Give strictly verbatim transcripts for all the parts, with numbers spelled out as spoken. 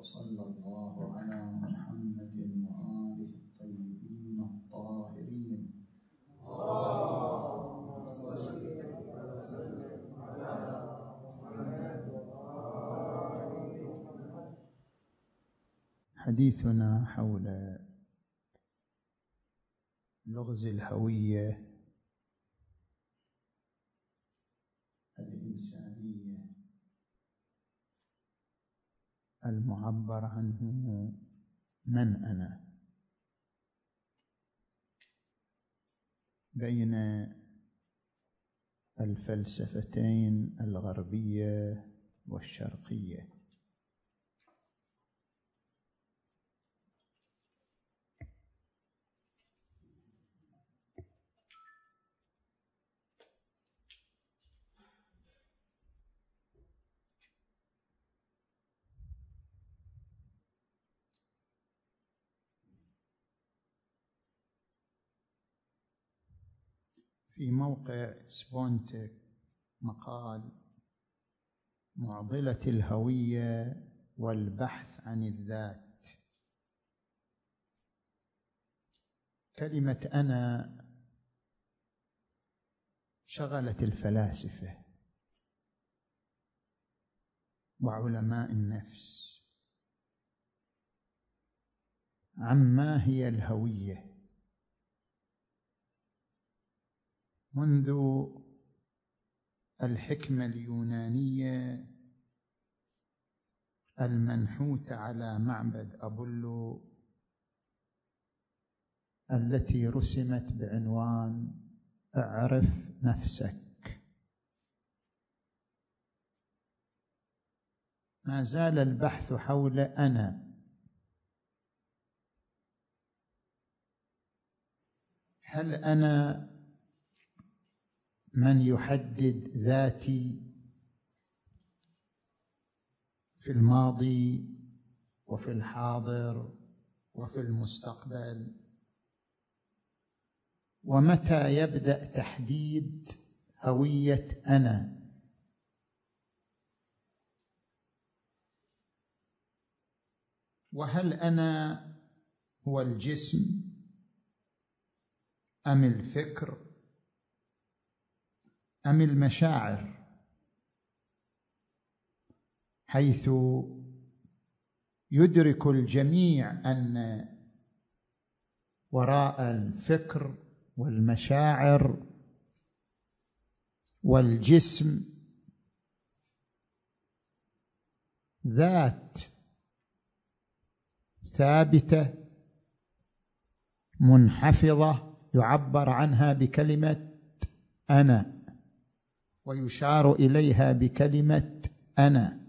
وصلى الله على محمد وآله الطيبين الطاهرين. اللهم صل وسلم على محمد وآله محمد. حديثنا حول لغز الهوية الإنسانية المعبر عنه من أنا، بين الفلسفتين الغربية والشرقية. في موقع سبونتك مقال معضلة الهوية والبحث عن الذات. كلمة أنا شغلت الفلاسفة وعلماء النفس عما هي الهوية منذ الحكمة اليونانية المنحوتة على معبد أبولو التي رسمت بعنوان اعرف نفسك. ما زال البحث حول أنا. هل أنا من يحدد ذاتي في الماضي وفي الحاضر وفي المستقبل؟ ومتى يبدأ تحديد هوية أنا؟ وهل أنا هو الجسم أم الفكر أم المشاعر، حيث يدرك الجميع أن وراء الفكر والمشاعر والجسم ذات ثابتة منحفظة يعبر عنها بكلمة أنا، ويشار إليها بكلمة أنا،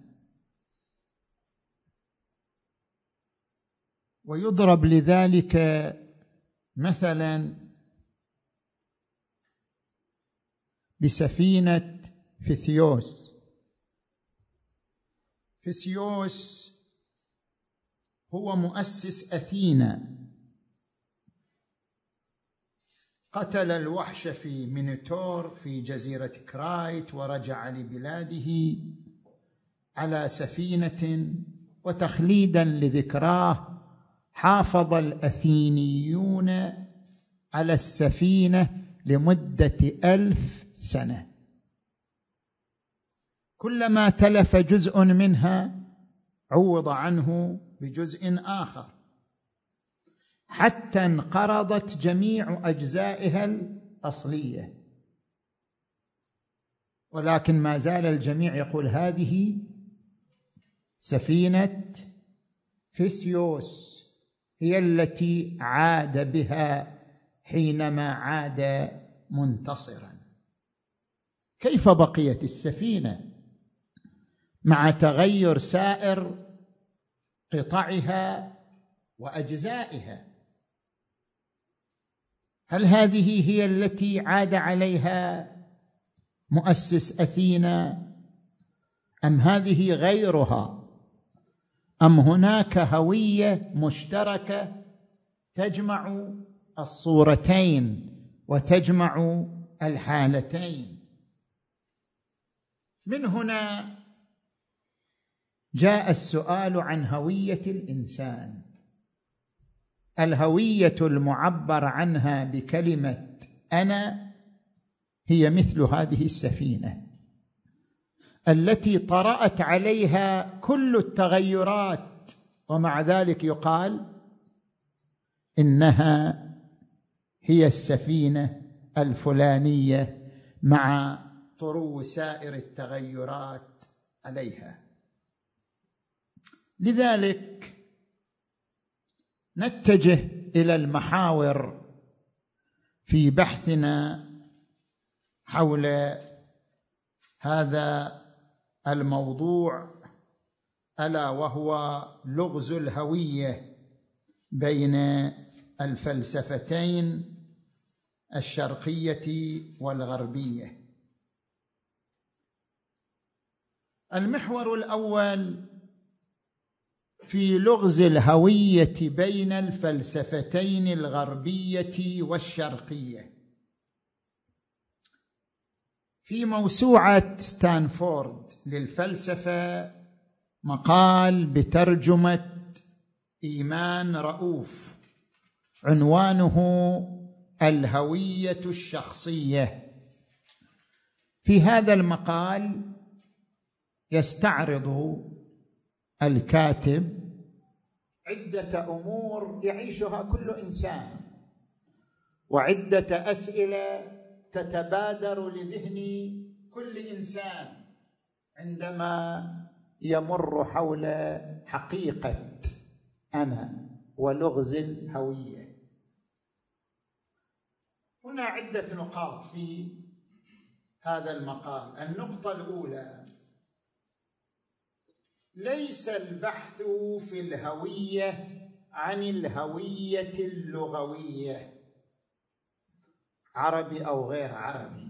ويضرب لذلك مثلا بسفينة فيثيوس. فيثيوس هو مؤسس أثينا، قتل الوحش في مينوتور في جزيرة كرايت ورجع لبلاده على سفينة، وتخليدا لذكراه حافظ الأثينيون على السفينة لمدة ألف سنة، كلما تلف جزء منها عوض عنه بجزء آخر حتى انقرضت جميع أجزائها الأصلية، ولكن ما زال الجميع يقول هذه سفينة فيثيوس، هي التي عاد بها حينما عاد منتصرا. كيف بقيت السفينة مع تغير سائر قطعها وأجزائها؟ هل هذه هي التي عاد عليها مؤسس أثينا أم هذه غيرها؟ أم هناك هوية مشتركة تجمع الصورتين وتجمع الحالتين؟ من هنا جاء السؤال عن هوية الإنسان. الهوية المعبر عنها بكلمة أنا هي مثل هذه السفينة التي طرأت عليها كل التغيرات، ومع ذلك يقال إنها هي السفينة الفلانية مع طرو سائر التغيرات عليها. لذلك نتجه إلى المحاور في بحثنا حول هذا الموضوع، ألا وهو لغز الهوية بين الفلسفتين الشرقية والغربية. المحور الأول في لغز الهوية بين الفلسفتين الغربية والشرقية. في موسوعة ستانفورد للفلسفة مقال بترجمة إيمان رؤوف عنوانه الهوية الشخصية. في هذا المقال يستعرض الكاتب عدة أمور يعيشها كل إنسان، وعدة أسئلة تتبادر لذهن كل إنسان عندما يمر حول حقيقة أنا ولغز الهوية. هنا عدة نقاط في هذا المقال. النقطة الأولى: ليس البحث في الهوية عن الهوية اللغوية، عربي أو غير عربي،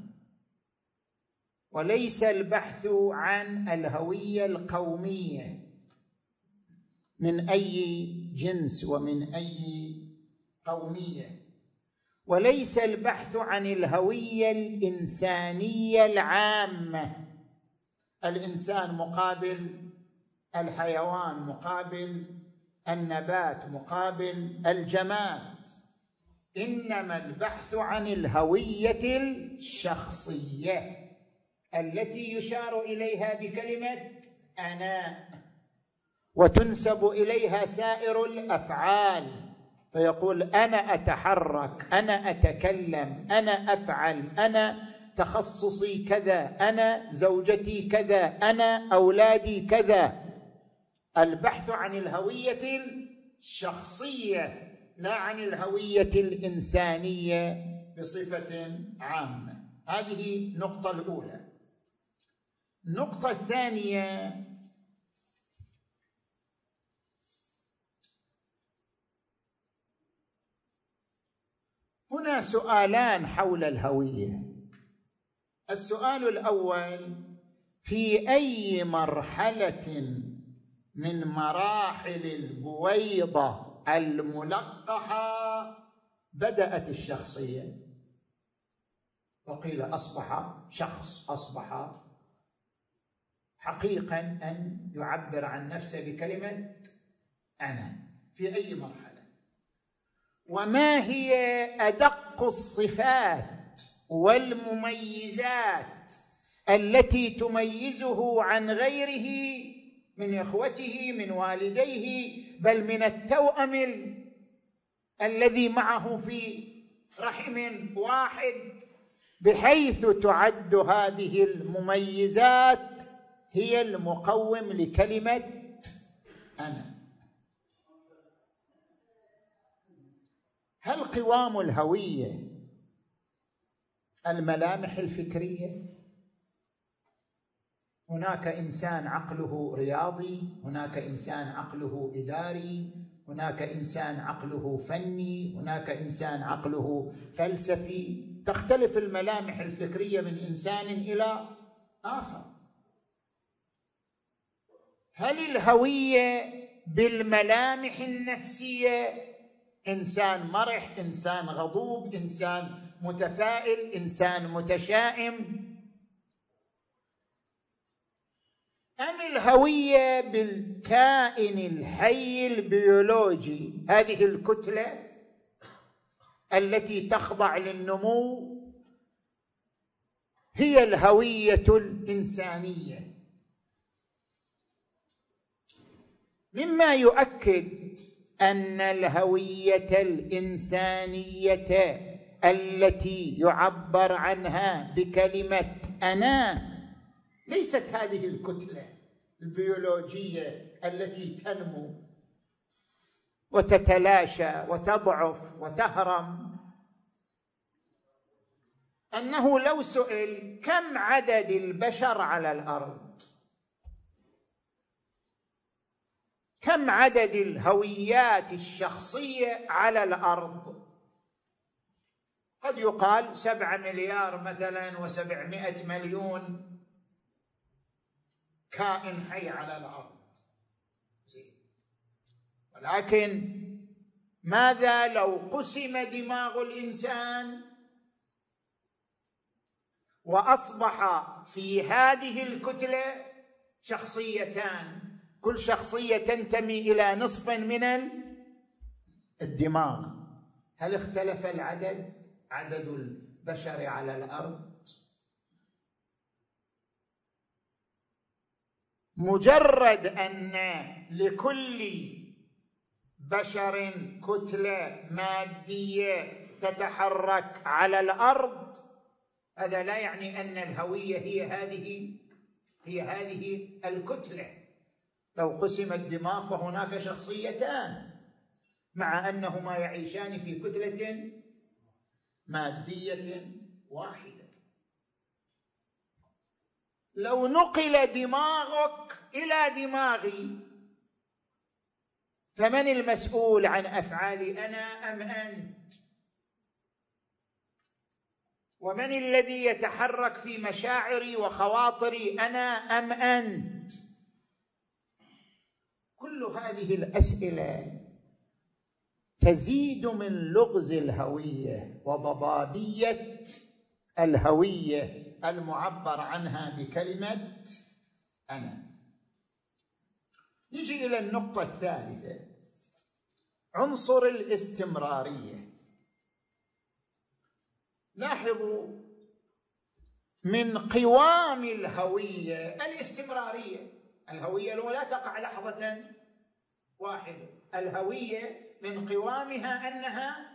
وليس البحث عن الهوية القومية من أي جنس ومن أي قومية، وليس البحث عن الهوية الإنسانية العامة، الإنسان مقابل الحيوان، مقابل النبات، مقابل الجماد، إنما البحث عن الهوية الشخصية التي يشار إليها بكلمة أنا، وتنسب إليها سائر الأفعال، فيقول أنا أتحرك، أنا أتكلم، أنا أفعل، أنا تخصصي كذا، أنا زوجتي كذا، أنا أولادي كذا. البحث عن الهوية الشخصية لا عن الهوية الإنسانية بصفة عامة. هذه النقطة الأولى. النقطة الثانية: هنا سؤالان حول الهوية. السؤال الأول: في أي مرحلة من مراحل البويضة الملقحة بدأت الشخصية؟ وقيل أصبح شخص، أصبح حقيقا أن يعبر عن نفسه بكلمة أنا. في أي مرحلة؟ وما هي أدق الصفات والمميزات التي تميزه عن غيره من إخوته، من والديه، بل من التوأم الذي معه في رحم واحد، بحيث تعد هذه المميزات هي المقوم لكلمة أنا؟ هل قوام الهوية الملامح الفكرية؟ هناك إنسان عقله رياضي، هناك إنسان عقله إداري، هناك إنسان عقله فني، هناك إنسان عقله فلسفي، تختلف الملامح الفكرية من إنسان إلى آخر. هل الهوية بالملامح النفسية؟ إنسان مرح، إنسان غضوب، إنسان متفائل، إنسان متشائم. أم الهوية بالكائن الحي البيولوجي، هذه الكتلة التي تخضع للنمو هي الهوية الإنسانية. مما يؤكد أن الهوية الإنسانية التي يعبر عنها بكلمة أنا ليست هذه الكتلة البيولوجية التي تنمو وتتلاشى وتضعف وتهرم. أنه لو سئل كم عدد البشر على الأرض، كم عدد الهويات الشخصية على الأرض، قد يقال سبعة مليار مثلا وسبعمائة مليون كائن حي على الأرض. ولكن ماذا لو قسم دماغ الإنسان وأصبح في هذه الكتلة شخصيتان، كل شخصية تنتمي إلى نصف من الدماغ؟ هل اختلف العدد، عدد البشر على الأرض؟ مجرد أن لكل بشر كتلة مادية تتحرك على الأرض، هذا لا يعني أن الهوية هي هذه هي هذه الكتلة. لو قسم الدماغ فهناك شخصيتان مع أنهما يعيشان في كتلة مادية واحدة. لو نقل دماغك إلى دماغي فمن المسؤول عن أفعالي، أنا أم أنت؟ ومن الذي يتحرك في مشاعري وخواطري، أنا أم أنت؟ كل هذه الأسئلة تزيد من لغز الهوية وضبابية الهوية المعبر عنها بكلمة أنا. نجي إلى النقطة الثالثة، عنصر الاستمرارية. لاحظوا من قوام الهوية الاستمرارية. الهوية لو لا تقع لحظة واحدة، الهوية من قوامها أنها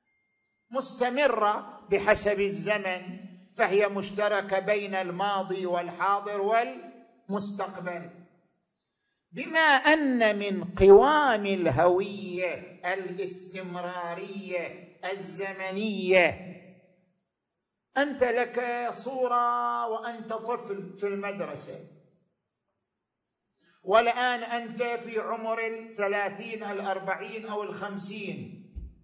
مستمرة بحسب الزمن، فهي مشتركة بين الماضي والحاضر والمستقبل. بما أن من قوام الهوية الاستمرارية الزمنية، أنت لك صورة وأنت طفل في المدرسة، والآن أنت في عمر الثلاثين الأربعين أو الخمسين،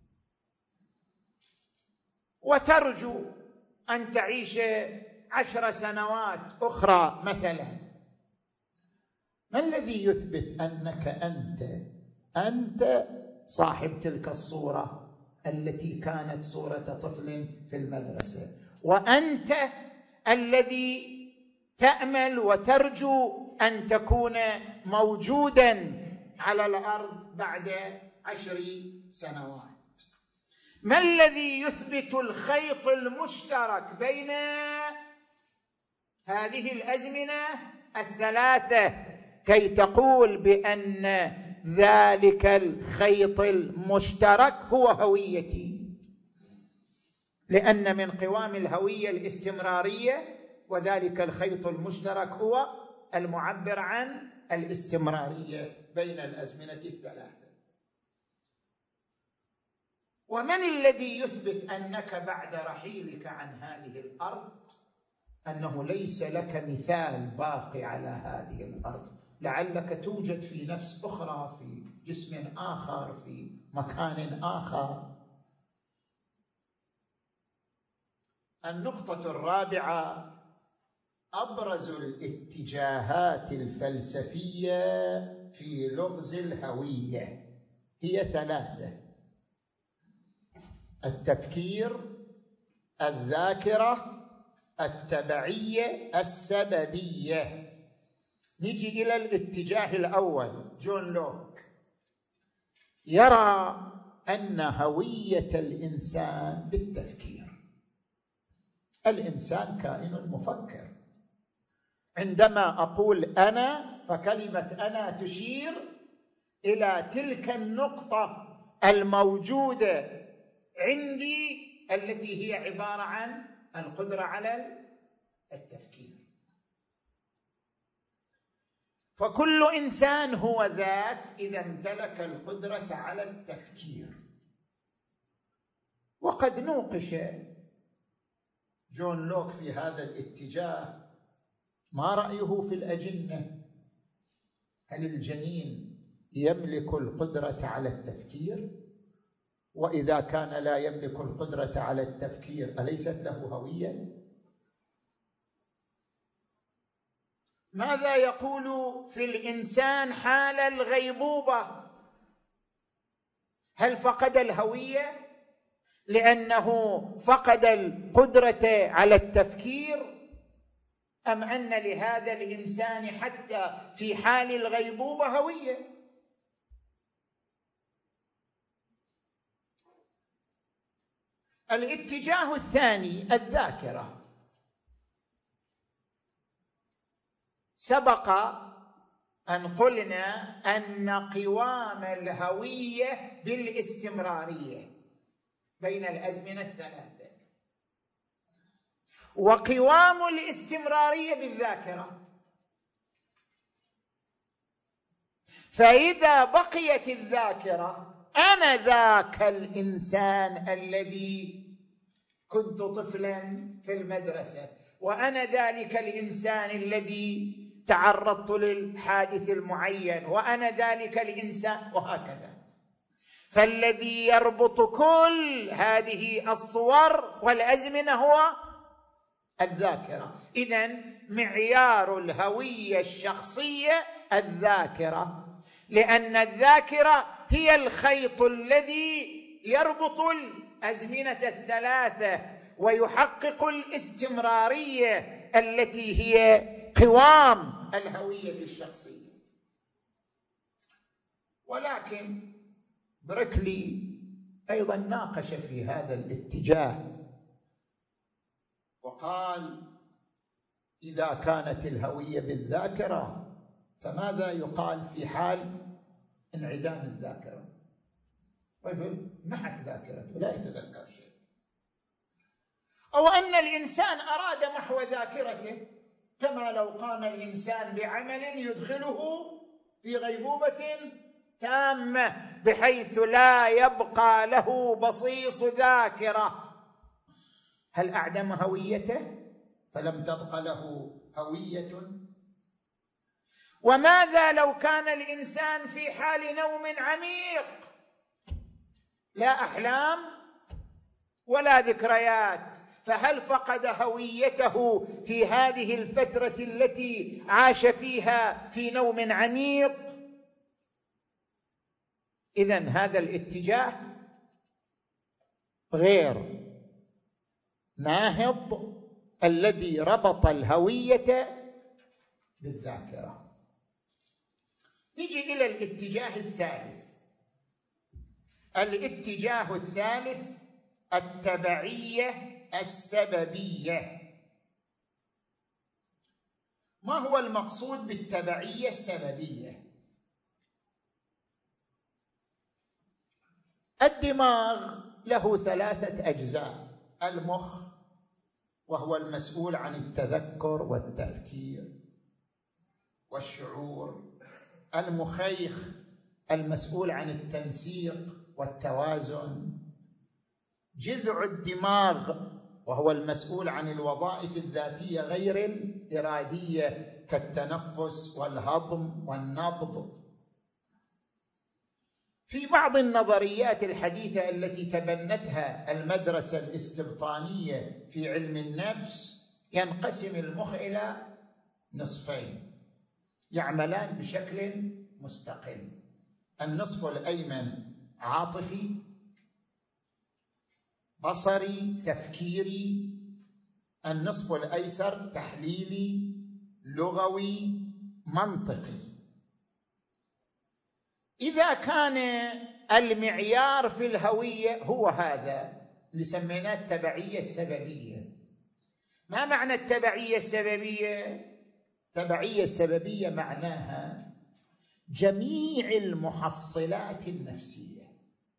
وترجو أن تعيش عشر سنوات أخرى مثلا. ما الذي يثبت أنك أنت أنت صاحب تلك الصورة التي كانت صورة طفل في المدرسة، وأنت الذي تأمل وترجو أن تكون موجوداً على الأرض بعد عشر سنوات؟ ما الذي يثبت الخيط المشترك بين هذه الأزمنة الثلاثة كي تقول بأن ذلك الخيط المشترك هو هويتي؟ لأن من قوام الهوية الاستمرارية، وذلك الخيط المشترك هو المعبر عن الاستمرارية بين الأزمنة الثلاثة. ومن الذي يثبت أنك بعد رحيلك عن هذه الأرض أنه ليس لك مثال باقي على هذه الأرض؟ لعلك توجد في نفس أخرى، في جسم آخر، في مكان آخر. النقطة الرابعة، أبرز الاتجاهات الفلسفية في لغز الهوية هي ثلاثة: التفكير، الذاكرة، التبعية السببية. نجي إلى الاتجاه الأول. جون لوك يرى أن هوية الإنسان بالتفكير. الإنسان كائن مفكر. عندما أقول أنا، فكلمة أنا تشير إلى تلك النقطة الموجودة عندي التي هي عبارة عن القدرة على التفكير. فكل إنسان هو ذات إذا امتلك القدرة على التفكير. وقد نوقش جون لوك في هذا الاتجاه. ما رأيه في الأجنة؟ هل الجنين يملك القدرة على التفكير؟ وإذا كان لا يملك القدرة على التفكير أليست له هوية؟ ماذا يقول في الإنسان حال الغيبوبة؟ هل فقد الهوية لأنه فقد القدرة على التفكير، أم أن لهذا الإنسان حتى في حال الغيبوبة هوية؟ الاتجاه الثاني الذاكرة. سبق أن قلنا أن قوام الهوية بالاستمرارية بين الأزمنة الثلاثة، وقوام الاستمرارية بالذاكرة. فإذا بقيت الذاكرة، أنا ذاك الإنسان الذي كنت طفلا في المدرسة، وأنا ذلك الإنسان الذي تعرضت للحادث المعين، وأنا ذلك الإنسان، وهكذا. فالذي يربط كل هذه الصور والأزمنة هو الذاكرة. إذن معيار الهوية الشخصية الذاكرة، لأن الذاكرة هي الخيط الذي يربط الأزمنة الثلاثة ويحقق الاستمرارية التي هي قوام الهوية الشخصية. ولكن بركلي أيضا ناقش في هذا الاتجاه وقال: إذا كانت الهوية بالذاكرة فماذا يقال في حال انعدام الذاكرة؟ رجل محت ذاكرته لا يتذكر شيء، أو أن الإنسان أراد محو ذاكرته، كما لو قام الإنسان بعمل يدخله في غيبوبة تامة بحيث لا يبقى له بصيص ذاكرة. هل أعدم هويته فلم تبق له هوية؟ وماذا لو كان الإنسان في حال نوم عميق، لا أحلام ولا ذكريات، فهل فقد هويته في هذه الفترة التي عاش فيها في نوم عميق؟ إذن هذا الاتجاه غير ناهض الذي ربط الهوية بالذاكرة. نجي إلى الاتجاه الثالث. الاتجاه الثالث التبعية السببية. ما هو المقصود بالتبعية السببية؟ الدماغ له ثلاثة أجزاء: المخ وهو المسؤول عن التذكر والتفكير والشعور، المخيخ المسؤول عن التنسيق والتوازن، جذع الدماغ وهو المسؤول عن الوظائف الذاتية غير الإرادية كالتنفس والهضم والنبض. في بعض النظريات الحديثة التي تبنتها المدرسة الاستبطانية في علم النفس ينقسم المخ إلى نصفين يعملان بشكل مستقل: النصف الأيمن عاطفي بصري تفكيري، النصف الأيسر تحليلي لغوي منطقي. إذا كان المعيار في الهوية هو هذا اللي سميناه التبعية السببية. ما معنى التبعية السببية؟ التبعية السببية معناها جميع المحصلات النفسية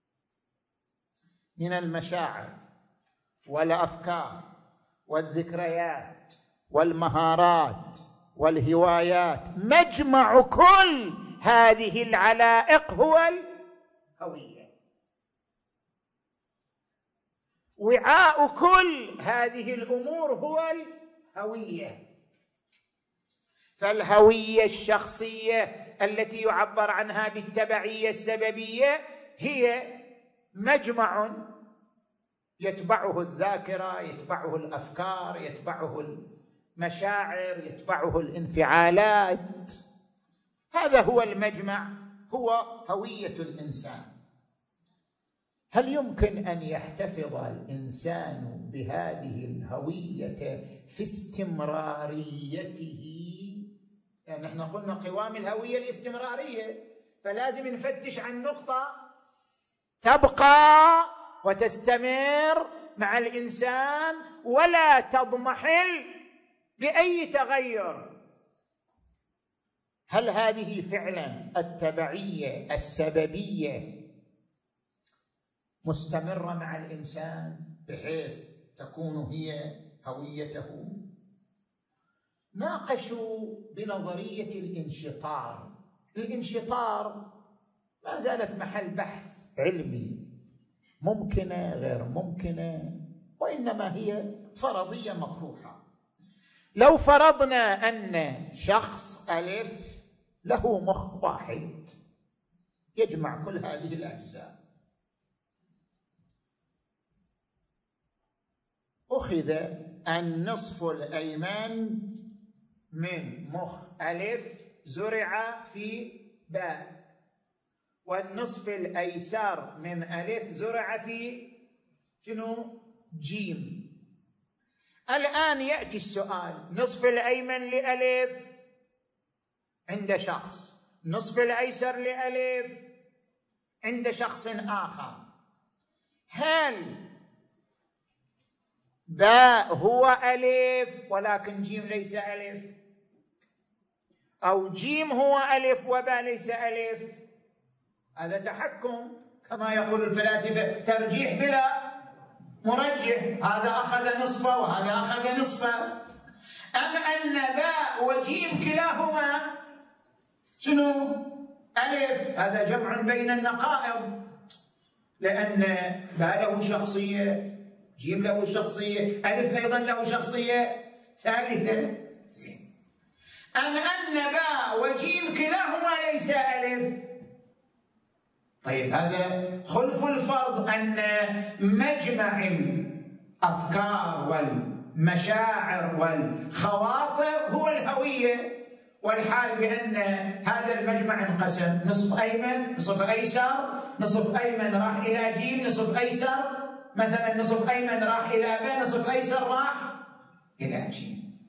من المشاعر والأفكار والذكريات والمهارات والهوايات، مجمع كل هذه العلائق هو الهوية، وعاء كل هذه الأمور هو الهوية. فالهوية الشخصية التي يعبر عنها بالتبعية السببية هي مجمع يتبعه الذاكرة، يتبعه الأفكار، يتبعه المشاعر، يتبعه الانفعالات. هذا هو المجمع، هو هوية الإنسان. هل يمكن أن يحتفظ الإنسان بهذه الهوية في استمراريته؟ يعني نحن قلنا قوام الهوية الاستمرارية، فلازم نفتش عن نقطة تبقى وتستمر مع الإنسان ولا تضمحل بأي تغير. هل هذه فعلا التبعية السببية مستمرة مع الإنسان بحيث تكون هي هويته؟ ناقشوا بنظرية الانشطار. الانشطار ما زالت محل بحث علمي، ممكنة غير ممكنة، وإنما هي فرضية مطروحة. لو فرضنا أن شخص ألف له مخ واحد يجمع كل هذه الأجزاء، أخذ النصف الأيمن من مخ ألف زرع في باء، والنصف الأيسر من ألف زرع في شنو؟ جيم. الآن يأتي السؤال: نصف الأيمن لألف عند شخص، نصف الأيسر لألف عند شخص آخر، هل باء هو ألف ولكن جيم ليس ألف، أو جيم هو ألف وباء ليس ألف؟ هذا تحكم كما يقول الفلاسفة، ترجيح بلا مرجح، هذا أخذ نصفه وهذا أخذ نصفه. أم أن باء وجيم كلاهما شنو؟ ألف، هذا جمع بين النقائض، لأن باء له شخصية، جيم له شخصية، ألف أيضا له شخصية ثالثة. أم أن باء وجيم كلاهما ليس ألف؟ طيب هذا خلف الفرض أن مجمع الأفكار والمشاعر والخواطر هو الهوية، والحال بأن هذا المجمع انقسم: نصف أيمن، نصف أيسر، نصف أيمن راح إلى جيم، نصف أيسر مثلا نصف أيمن راح إلى باء، نصف أيسر راح إلى جيم.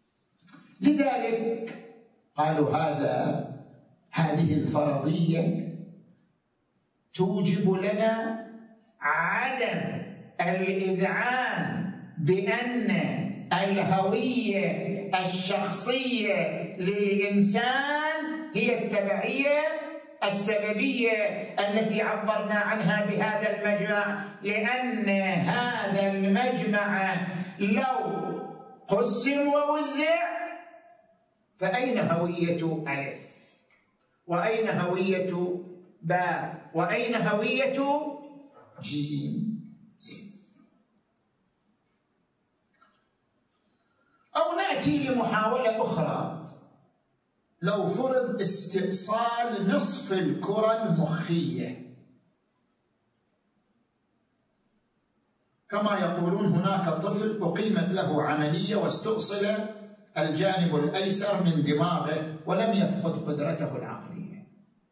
لذلك قالوا هذا هذه الفرضية توجب لنا عدم الإذعان بأن الهوية الشخصية للإنسان هي التبعية السببية التي عبرنا عنها بهذا المجمع، لأن هذا المجمع لو قسم ووزع فأين هوية ألف؟ وأين هوية باء؟ وأين هوية جيم؟ أو نأتي لمحاولة أخرى. لو فرض استئصال نصف الكرة المخية، كما يقولون هناك طفل أقيمت له عملية واستؤصل الجانب الأيسر من دماغه ولم يفقد قدرته العقلية،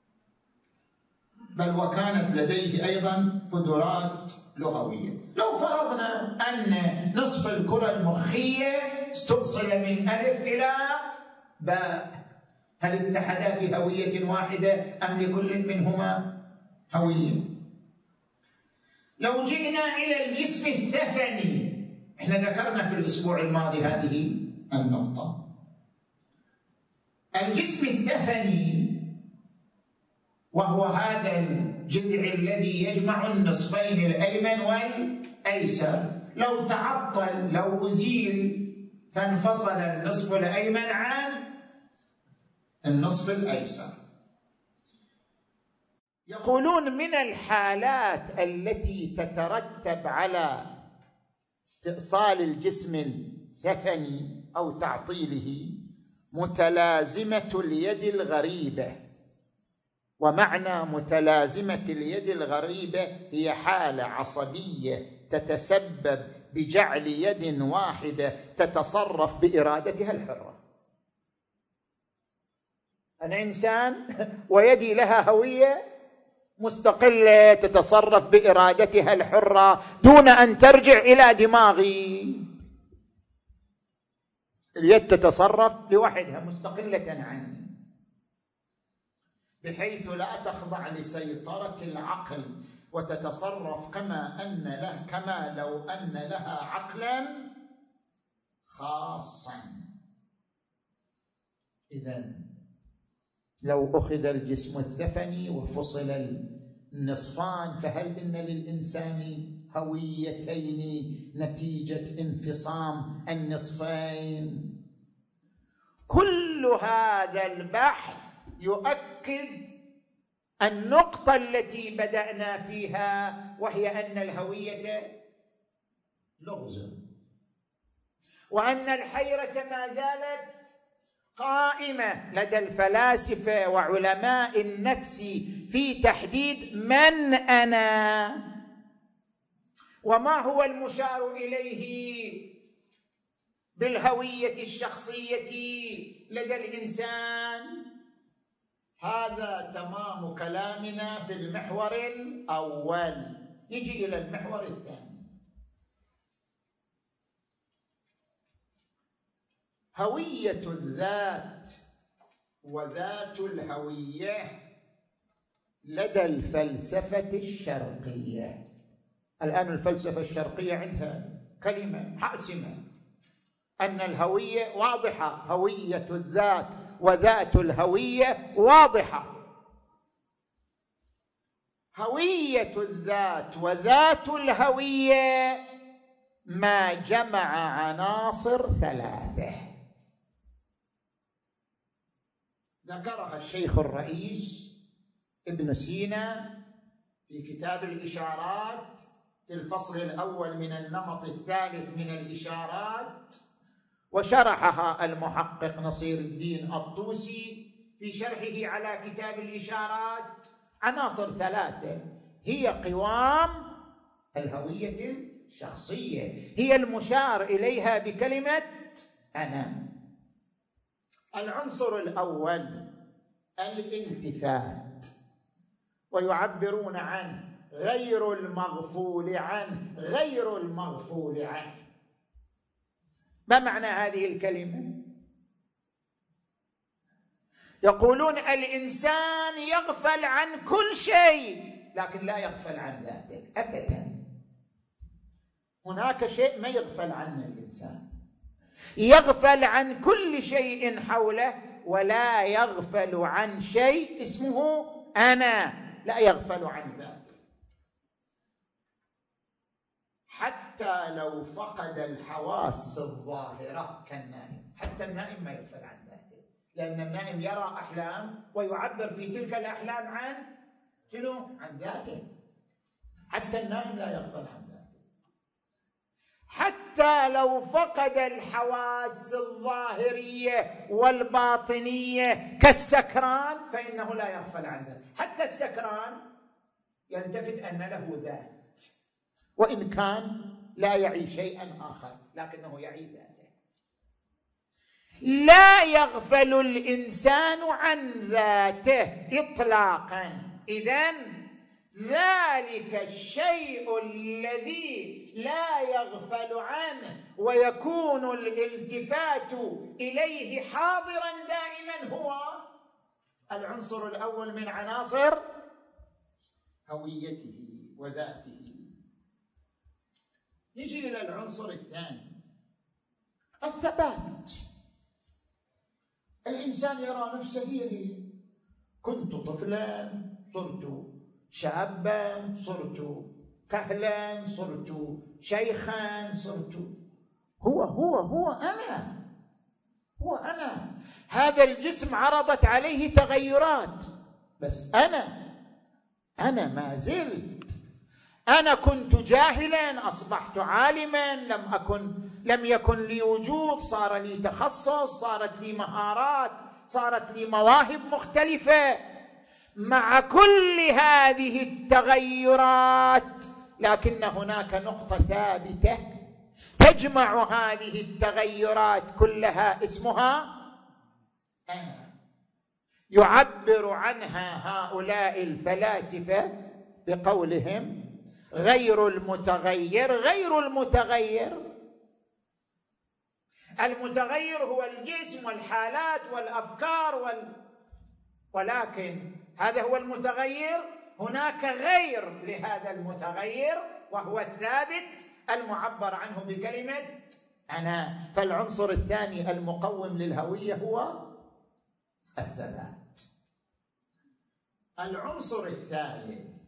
بل وكانت لديه أيضا قدرات لغوية. لو فرضنا أن نصف الكرة المخية استؤصل من ألف إلى باء، هل اتحدا في هوية واحدة أم لكل منهما هوية؟ لو جئنا إلى الجسم الثفني، احنا ذكرنا في الأسبوع الماضي هذه النقطة. الجسم الثفني وهو هذا الجذع الذي يجمع النصفين الأيمن والأيسر، لو تعطل، لو أزيل، فانفصل النصف الأيمن عن النصف الأيسر. يقولون من الحالات التي تترتب على استئصال الجسم الثفني أو تعطيله متلازمة اليد الغريبة. ومعنى متلازمة اليد الغريبة هي حالة عصبية تتسبب بجعل يد واحدة تتصرف بإرادتها الحرة. أنا إنسان ويدي لها هوية مستقلة تتصرف بإرادتها الحرة دون أن ترجع إلى دماغي. اليد تتصرف لوحدها مستقلة عني، بحيث لا تخضع لسيطرة العقل وتتصرف كما أن له كما لو أن لها عقلا خاصا. إذن لو أخذ الجسم الثفني وفصل النصفان، فهل إن للإنسان هويتين نتيجة انفصام النصفين؟ كل هذا البحث يؤكد النقطة التي بدأنا فيها، وهي أن الهوية لغز، وأن الحيرة ما زالت قائمة لدى الفلاسفة وعلماء النفس في تحديد من أنا، وما هو المشار إليه بالهوية الشخصية لدى الإنسان. هذا تمام كلامنا في المحور الأول. نجي إلى المحور الثاني. هوية الذات وذات الهوية لدى الفلسفة الشرقية. الآن الفلسفة الشرقية عندها كلمة حاسمة، أن الهوية واضحة، هوية الذات وذات الهوية واضحة. هوية الذات وذات الهوية ما جمع عناصر ثلاثة ذكرها الشيخ الرئيس ابن سينا في كتاب الإشارات في الفصل الأول من النمط الثالث من الإشارات، وشرحها المحقق نصير الدين الطوسي في شرحه على كتاب الإشارات. عناصر ثلاثة هي قوام الهوية الشخصية، هي المشار إليها بكلمة أنا. العنصر الأول الالتفات، ويعبرون عنه غير المغفول عنه. غير المغفول عنه ما معنى هذه الكلمة؟ يقولون الإنسان يغفل عن كل شيء لكن لا يغفل عن ذاته أبدا. هناك شيء ما يغفل عنه الإنسان، يغفل عن كل شيء حوله ولا يغفل عن شيء اسمه أنا، لا يغفل عن ذاته. حتى لو فقد الحواس الظاهرة كالنائم، حتى النائم ما يغفل عن ذاته، لأن النائم يرى أحلام ويعبر في تلك الأحلام عن شنو؟ عن ذاته. حتى النائم لا يغفل عن ذاته. حتى لو فقد الحواس الظاهرية والباطنية كالسكران فإنه لا يغفل عن ذاته. حتى السكران يلتفت أن له ذات، وإن كان لا يعي شيئا آخر لكنه يعي ذاته. لا يغفل الإنسان عن ذاته إطلاقا. إذن ذلك الشيء الذي لا يغفل عنه ويكون الالتفات إليه حاضرا دائما هو العنصر الأول من عناصر هويته وذاته. نجي إلى العنصر الثاني، الثبات. الإنسان يرى نفسه هي كنت طفلا صرت شابا صرت كهلا صرت شيخا صرت هو هو هو أنا هو أنا. هذا الجسم عرضت عليه تغيرات، بس أنا أنا ما زلت. أنا كنت جاهلا أصبحت عالما، لم أكن لم يكن لي وجود، صار لي تخصص، صارت لي مهارات، صارت لي مواهب مختلفة. مع كل هذه التغيرات لكن هناك نقطة ثابتة تجمع هذه التغيرات كلها، اسمها أنا. يعبر عنها هؤلاء الفلاسفة بقولهم غير المتغير غير المتغير. المتغير هو الجسم والحالات والأفكار وال... ولكن هذا هو المتغير. هناك غير لهذا المتغير وهو الثابت المعبر عنه بكلمة أنا. فالعنصر الثاني المقوم للهوية هو الثبات. العنصر الثالث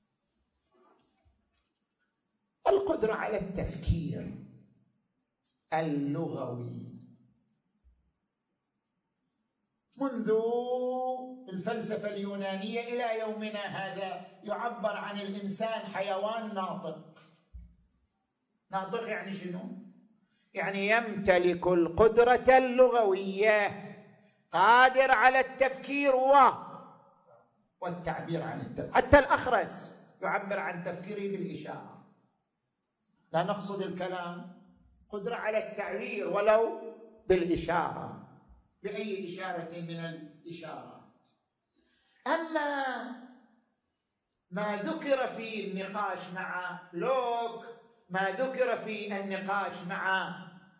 القدرة على التفكير اللغوي. منذ الفلسفة اليونانية إلى يومنا هذا يعبر عن الإنسان حيوان ناطق. ناطق يعني شنو؟ يعني يمتلك القدرة اللغوية، قادر على التفكير و والتعبير عن التفكير. حتى الأخرس يعبر عن تفكيره بالإشارة. لا نقصد الكلام، قدرة على التعبير ولو بالإشارة، بأي إشارة من الإشارات. أما ما ذكر في النقاش مع لوك، ما ذكر في النقاش مع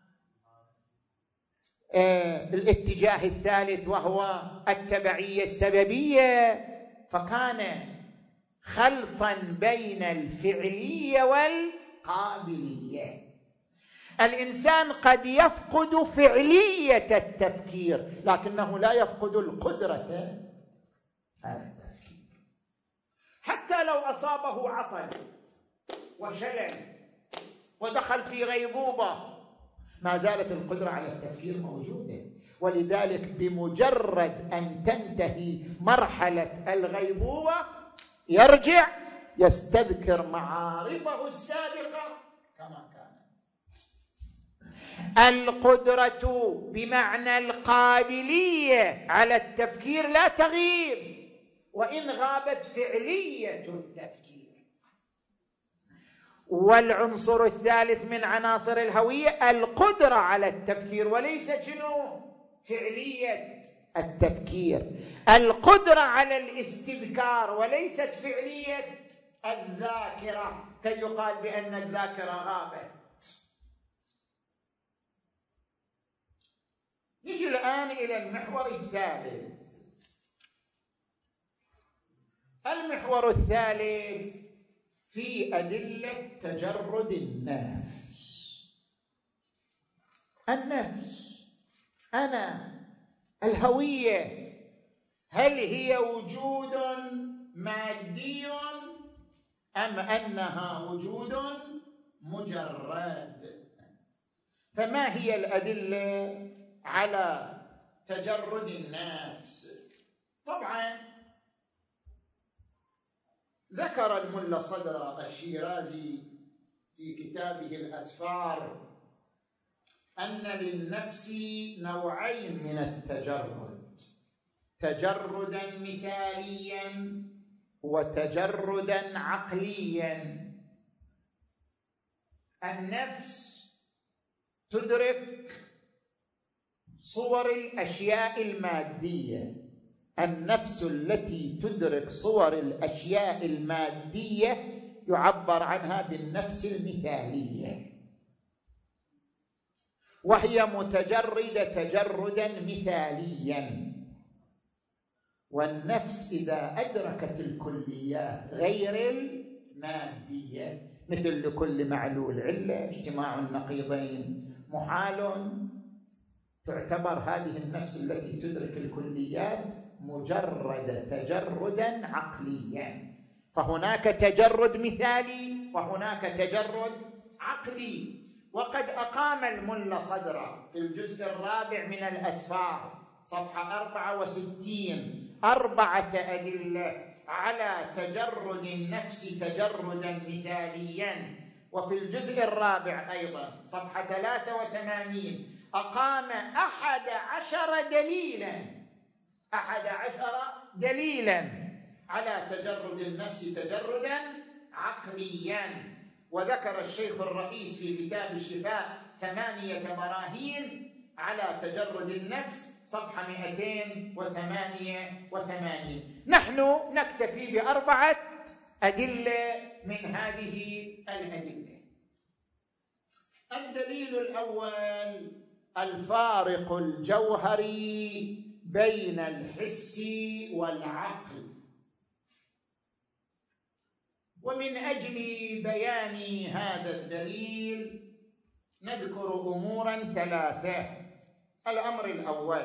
آه الاتجاه الثالث وهو التبعية السببية، فكان خلطا بين الفعلية والقابلية. الإنسان قد يفقد فعلية التفكير لكنه لا يفقد القدرة على التفكير. حتى لو أصابه عطل وشلل ودخل في غيبوبة ما زالت القدرة على التفكير موجودة. ولذلك بمجرد أن تنتهي مرحلة الغيبوبة يرجع يستذكر معارفه السابقة كما كان. القدرة بمعنى القابلية على التفكير لا تغيب وإن غابت فعلية التفكير. والعنصر الثالث من عناصر الهوية القدرة على التفكير وليس شنو؟ فعلية التفكير. القدرة على الاستذكار وليست فعلية الذاكرة كي يقال بأن الذاكرة غابت. نجي الآن إلى المحور الثالث. المحور الثالث في أدلة تجرد النفس. النفس أنا الهوية هل هي وجود مادي أم أنها وجود مجرد؟ فما هي الأدلة على تجرد النفس؟ طبعا ذكر الملا صدر الشيرازي في كتابه الأسفار أن للنفس نوعين من التجرد: تجردا مثاليا وتجردا عقليا. النفس تدرك صور الأشياء المادية. النفس التي تدرك صور الأشياء المادية يعبر عنها بالنفس المثالية، وهي متجردة تجردا مثاليا. والنفس إذا أدركت الكليات غير المادية، مثل لكل معلول علة، اجتماع النقيضين محال، تعتبر هذه النفس التي تدرك الكليات مجرد تجردا عقليا. فهناك تجرد مثالي وهناك تجرد عقلي. وقد أقام الملا صدرة في الجزء الرابع من الأسفار صفحة أربعة وستين أربعة أدلة على تجرد النفس تجردا مثاليا. وفي الجزء الرابع أيضا صفحة ثلاثة وثمانين أقام أحد عشر دليلا أحد عشر دليلا على تجرد النفس تجردا عقليا. وذكر الشيخ الرئيس في كتاب الشفاء ثمانية براهين على تجرد النفس صفحة مئتين وثمانية وثمانين. نحن نكتفي بأربعة أدلة من هذه الأدلة. الدليل الأول الفارق الجوهري بين الحس والعقل. ومن أجل بيان هذا الدليل نذكر أمورا ثلاثة. الأمر الأول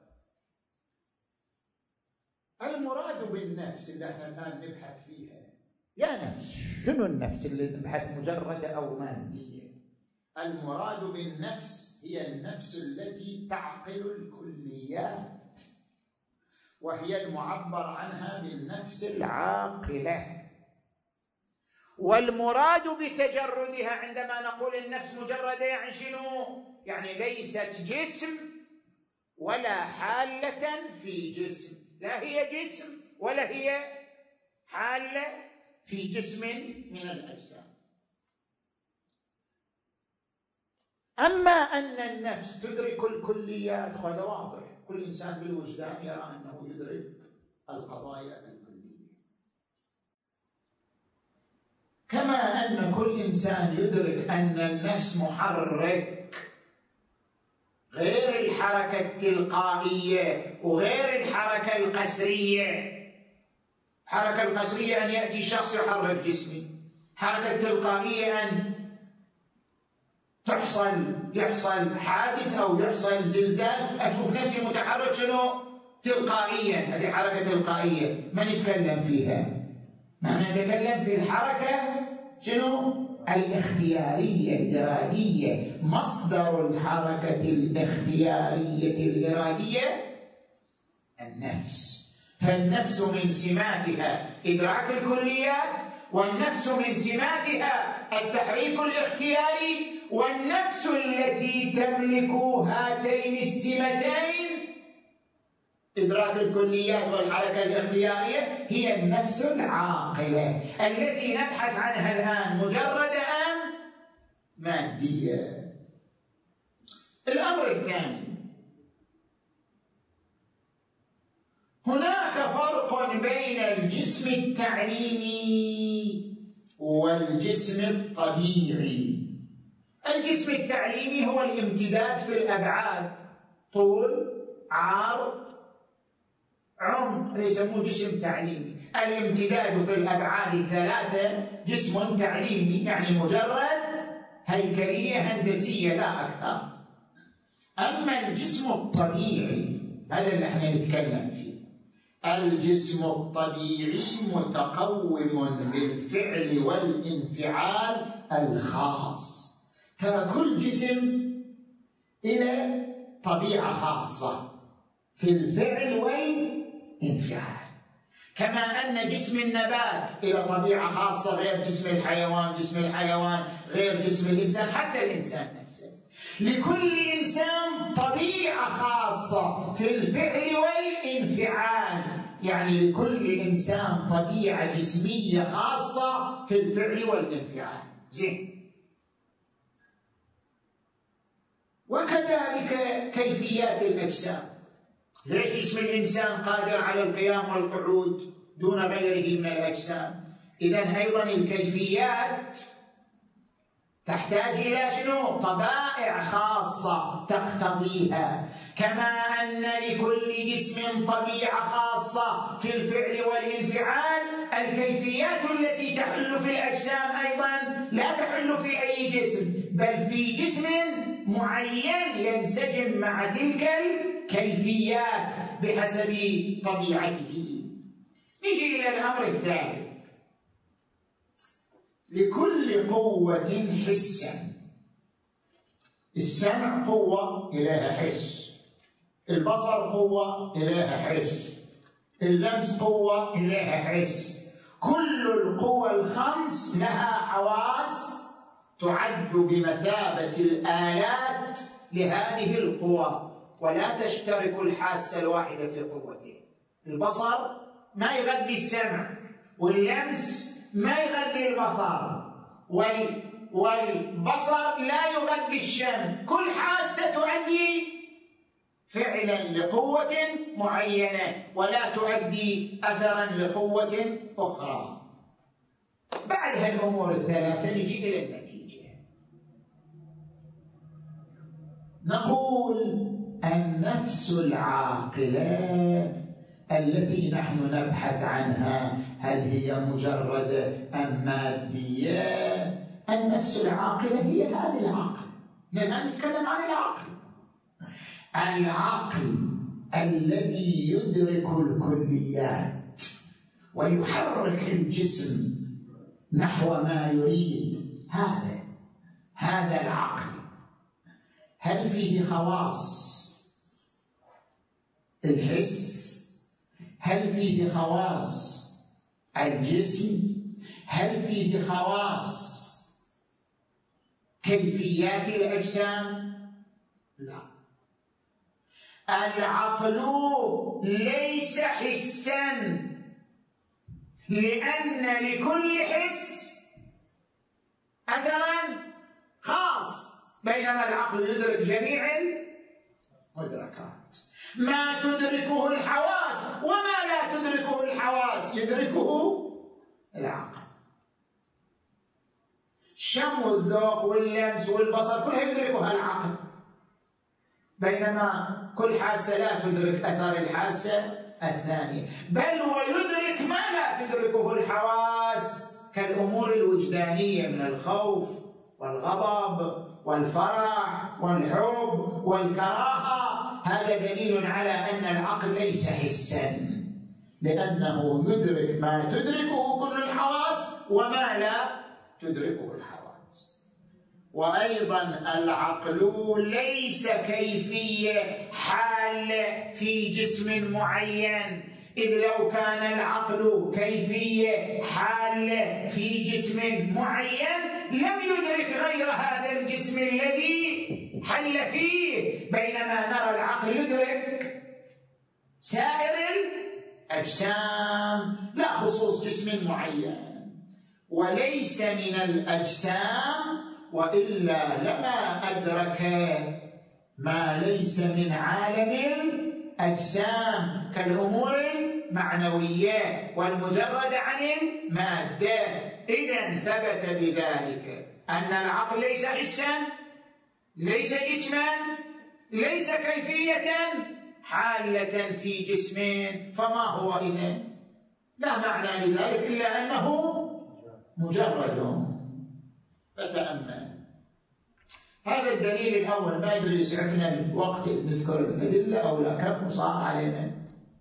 المراد بالنفس اللي احنا الآن نبحث فيها. يا نفس، شنو النفس اللي نبحث مجردة أو مادية؟ المراد بالنفس هي النفس التي تعقل الكليات، وهي المعبر عنها بالنفس العاقلة. والمراد بتجردها عندما نقول النفس مجردة يعني شنو؟ يعني ليست جسم ولا حالة في جسم، لا هي جسم ولا هي حالة في جسم من الأجسام. أما أن النفس تدرك الكليات هذا واضح، كل إنسان بالوجدان يرى أنه يدرك القضايا الكلية. كما أن كل إنسان يدرك أن النفس محرك غير الحركة التلقائية وغير الحركة القسرية. الحركة القسرية أن يأتي شخص يحرك جسمي، حركة تلقائية أن تحصل يحصل حادث أو يحصل زلزال أشوف نفسي متحرك شنو؟ تلقائيا. هذه حركة تلقائية ما نتكلم فيها، نحن نتكلم في الحركة شنو؟ الاختيارية الإرادية. مصدر الحركة الاختيارية الإرادية النفس. فالنفس من سماتها إدراك الكليات، والنفس من سماتها التحريك الاختياري، والنفس التي تملك هاتين السمتين إدراك الكليات والحركة الاختيارية هي النفس العاقلة التي نبحث عنها الآن مجردة أم مادية. الأمر الثاني هناك فرق بين الجسم التعليمي والجسم الطبيعي. الجسم التعليمي هو الامتداد في الأبعاد، طول، عرض، عمق، يسموه جسم تعليمي. الامتداد في الأبعاد الثلاثة جسم تعليمي، يعني مجرد هيكلية هندسية لا أكثر. أما الجسم الطبيعي هذا اللي احنا نتكلم فيه. الجسم الطبيعي متقوم بالفعل والانفعال الخاص. ترى كل جسم إلى طبيعة خاصة في الفعل والانفعال، كما أن جسم النبات إلى طبيعة خاصة غير جسم الحيوان، جسم الحيوان غير جسم الإنسان، حتى الإنسان نفسه. لكل إنسان طبيعة خاصة في الفعل والانفعال، يعني لكل إنسان طبيعة جسمية خاصة في الفعل والانفعال. زين. وكذلك كيفيات الأجسام. ليش جسم الإنسان قادر على القيام والقعود دون غيره من الأجسام؟ إذن أيضا الكيفيات تحتاج إلى شنو؟ طبائع خاصة تقتضيها، كما أن لكل جسم طبيعة خاصة في الفعل والانفعال. الكيفيات التي تحل في الأجسام أيضا لا تحل في أي جسم، بل في جسم معين ينسجم مع تلك الكيفيات بحسب طبيعته. نجي إلى الأمر الثالث. لكل قوة حسا. السمع قوة إليها حس، البصر قوة إليها حس، اللمس قوة إليها حس. كل القوى الخمس لها حواس تعد بمثابة الآلات لهذه القوى، ولا تشترك الحاسة الواحدة في قوته. البصر ما يغذي السمع، واللمس ما يغذي البصر، وال... والبصر لا يغذي الشم. كل حاسة تؤدي فعلا لقوة معينة ولا تؤدي أثرا لقوة أخرى. بعد هالأمور الثلاثة نجي إلى النتيجة. نقول النفس العاقلة التي نحن نبحث عنها هل هي مجردة أم مادية؟ النفس العاقلة هي هذه العقل. الآن نتكلم عن العقل. العقل الذي يدرك الكليات ويحرك الجسم نحو ما يريد، هذا هذا العقل. هل فيه خواص الحس؟ هل فيه خواص الجسم؟ هل فيه خواص كيفيات الأجسام؟ لا. العقل ليس حسا، لأن لكل حس أثرا خاص، بينما العقل يدرك جميع المدركات. ما تدركه الحواس وما لا تدركه الحواس يدركه العقل. الشم والذوق واللمس والبصر كلها يدركها العقل، بينما كل حاسة لا تدرك أثر الحاسة الثانية، بل ويدرك ما لا تدركه الحواس كالأمور الوجدانية من الخوف والغضب والفرح والحب والكراهة. هذا دليل على أن العقل ليس حسا، لأنه يدرك ما تدركه كل الحواس وما لا تدركه الحواس. وأيضا العقل ليس كيفية حالة في جسم معين، إذ لو كان العقل كيفية حالة في جسم معين لم يدرك غير هذا الجسم الذي حل فيه، بينما نرى العقل يدرك سائر الأجسام لا خصوص جسم معين. وليس من الأجسام، وإلا لما أدرك ما ليس من عالم الأجسام كالأمور المعنوية والمجردة عن المادة. إذن ثبت بذلك أن العقل ليس حسا، ليس جسما، ليس كيفية حالة في جسم. فما هو إذن؟ لا معنى لذلك إلا أنه مجرد. فتأمل هذا الدليل الأول. ما يدري يسعفنا الوقت نذكر الأدلة أو لا؟ كم صار علينا؟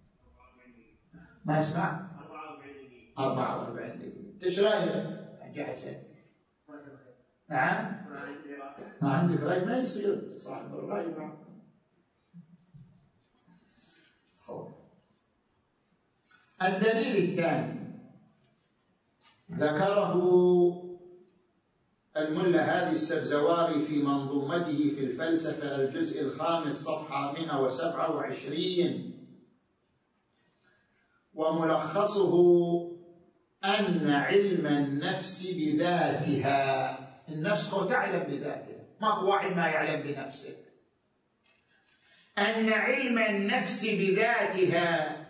ما اسمع؟ أربعة وأربعين دقيقة. إيش رأيك حاج حسن؟ نعم؟ ما عندك رأي؟ ما يصير صاحب الرأي معه. الدليل الثاني ذكره الملا هادي السبزواري في منظومته في الفلسفة الجزء الخامس صفحة مئة وسبعة وعشرين، وملخصه أن علم النفس بذاتها، النفس قد تعلم بذاتها، ماكو واحد ما يعلم بنفسه. أن علم النفس بذاتها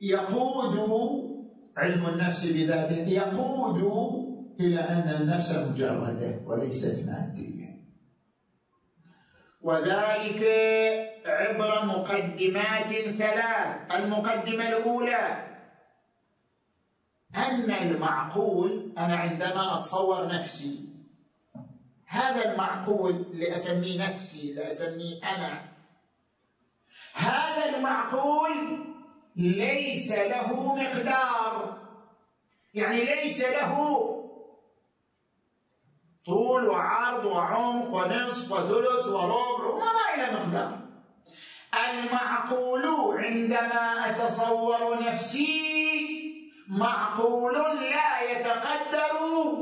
يقود علم النفس بذاته يقود إلى أن النفس مجردة وليست مادية، وذلك عبر مقدمات ثلاث. المقدمة الأولى أن المعقول، أنا عندما أتصور نفسي، هذا المعقول اللي أسميه نفسي، اللي أسميه أنا، هذا المعقول ليس له مقدار، يعني ليس له طول وعرض وعمق ونصف وثلث وربع وما إلى مقدار. المعقول عندما أتصور نفسي معقول لا يتقدر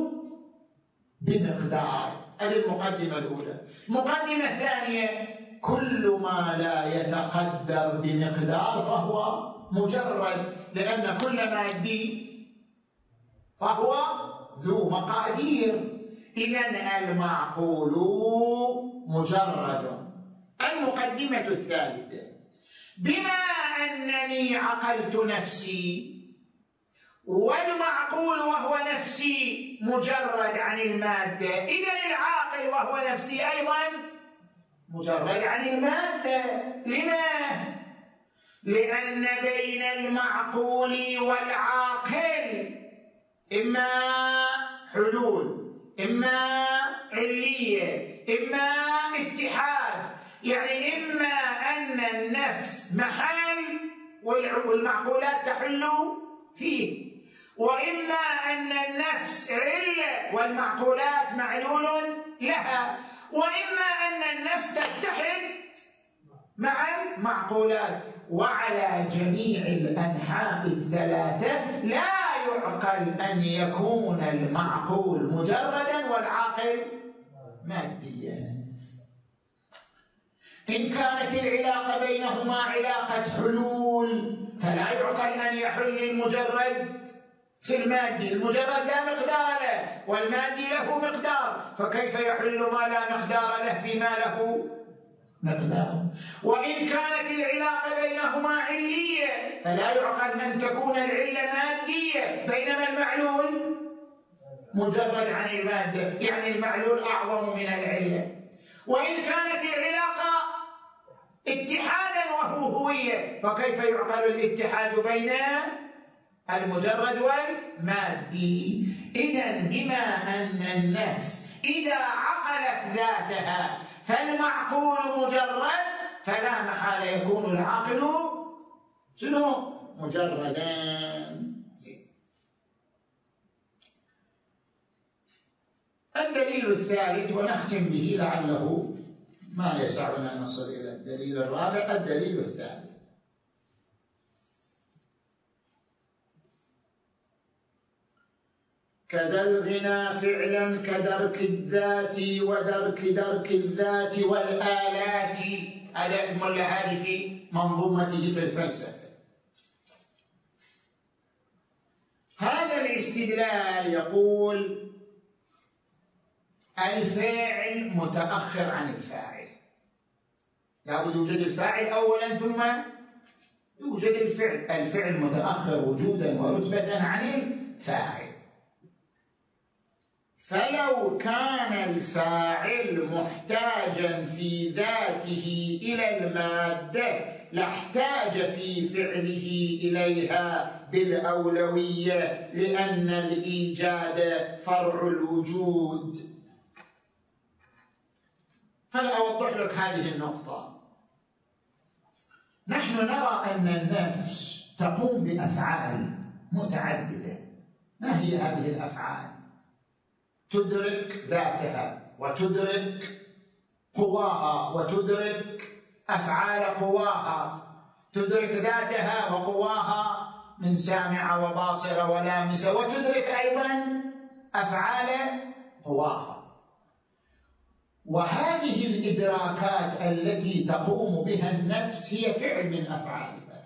بمقدار. هذه المقدمة الأولى. المقدمة الثانية: كل ما لا يتقدر بمقدار فهو مجرد، لأن كل مادي فهو ذو مقادير. إذن المعقول مجرد. المقدمة الثالثة: بما أنني عقلت نفسي والمعقول وهو نفسي مجرد عن المادة، إذن العاقل وهو نفسي أيضا مجرد عن المادة. لما؟ لأن بين المعقول والعاقل إما حلول، إما علية، إما اتحاد، يعني إما أن النفس محل والمعقولات تحل فيه، وإما أن النفس علة والمعقولات معلول لها، وإما أن النفس تتحد مع المعقولات. وعلى جميع الأنحاء الثلاثة لا يعقل أن يكون المعقول مجردا والعاقل ماديا. إن كانت العلاقة بينهما علاقة حلول فلا يعقل أن يحل المجرد في المادي، المجرد لا مقدار له والمادي له مقدار، فكيف يحل ما لا مقدار له فيما له مقدار؟ وإن كانت العلاقة بينهما علية فلا يعقل أن تكون العلة مادية بينما المعلول مجرد عن المادة، يعني المعلول أعظم من العلة. وإن كانت العلاقة اتحادا وهو هوية فكيف يعقل الاتحاد بين المجرد والمادي؟ إذن بما أن النفس إذا عقلت ذاتها فالمعقول مجرد فلا محال يكون العاقل شنو؟ مجردا. الدليل الثالث ونختم به لعله ما يسعنا نصل إلى الدليل الرابع. الدليل الثالث: كذا الغنى فعلا كدرك الذات ودرك درك الذات والآلات. هذا ابن اللهادي في منظومته في الفلسفة. هذا الاستدلال يقول الفاعل متأخر عن الفاعل، لابد يوجد الفاعل أولا ثم يوجد الفعل. الفعل متأخر وجودا ورتبة عن الفاعل، فلو كان الفاعل محتاجا في ذاته إلى المادة لاحتاج في فعله إليها بالأولوية، لأن الإيجاد فرع الوجود. فأنا أوضح لك هذه النقطة. نحن نرى أن النفس تقوم بأفعال متعددة. ما هي هذه الأفعال؟ تدرك ذاتها وتدرك قواها وتدرك أفعال قواها، تدرك ذاتها وقواها من سامعة وباصرة ولامسة، وتدرك أيضا أفعال قواها. وهذه الإدراكات التي تقوم بها النفس هي فعل من أفعالها.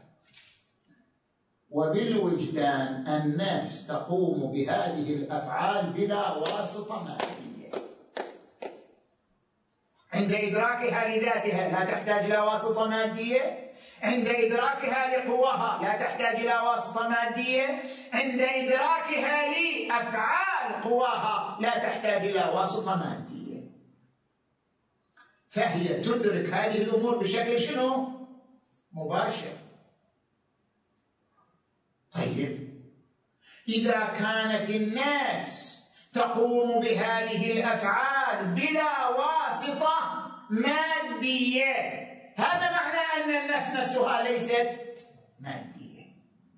وبالوجدان النفس تقوم بهذه الأفعال بلا واسطة مادية. عند إدراكها لذاتها لا تحتاج إلى واسطة مادية، عند إدراكها لقواها لا تحتاج إلى واسطة مادية، عند إدراكها لأفعال قواها لا تحتاج إلى واسطة مادية. فهي تدرك هذه الأمور بشكل شنو؟ مباشر. طيب إذا كانت النفس تقوم بهذه الأفعال بلا واسطة مادية، هذا معنى أن النفس نفسها ليست مادية.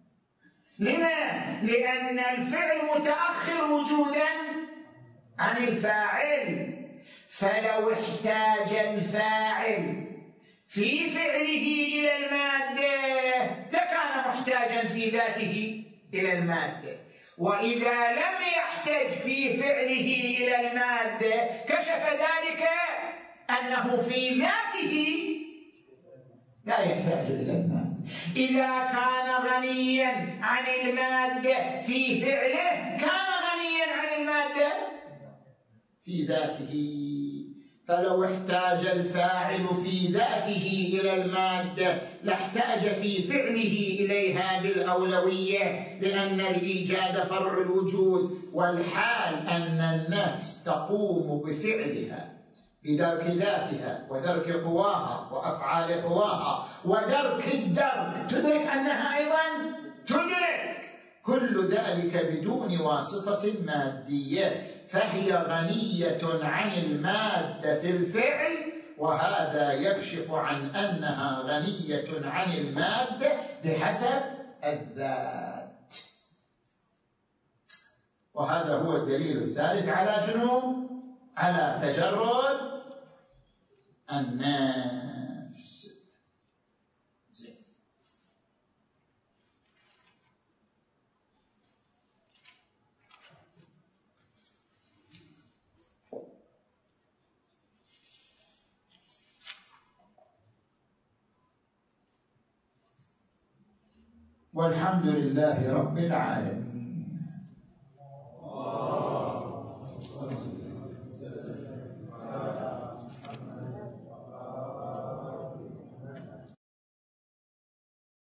لما؟ لأن الفعل متأخر وجودا عن الفاعل، فلو احتاج الفاعل في فعله إلى المادة لكان محتاجا في ذاته إلى المادة، وإذا لم يحتج في فعله إلى المادة كشف ذلك أنه في ذاته لا يحتاج إلى المادة. إذا كان غنيا عن المادة في فعله كان غنيا عن المادة في ذاته. فلو احتاج الفاعل في ذاته إلى المادة لاحتاج في فعله إليها بالأولوية، لأن الإيجاد فرع الوجود، والحال أن النفس تقوم بفعلها بدرك ذاتها ودرك قواها وأفعال قواها ودرك الدرك، تدرك أنها أيضا تدرك كل ذلك بدون واسطة مادية، فهي غنية عن المادة في الفعل، وهذا يكشف عن أنها غنية عن المادة بحسب الذات. وهذا هو الدليل الثالث على شنو؟ على تجرد النفس. زين. والحمد لله رب العالمين.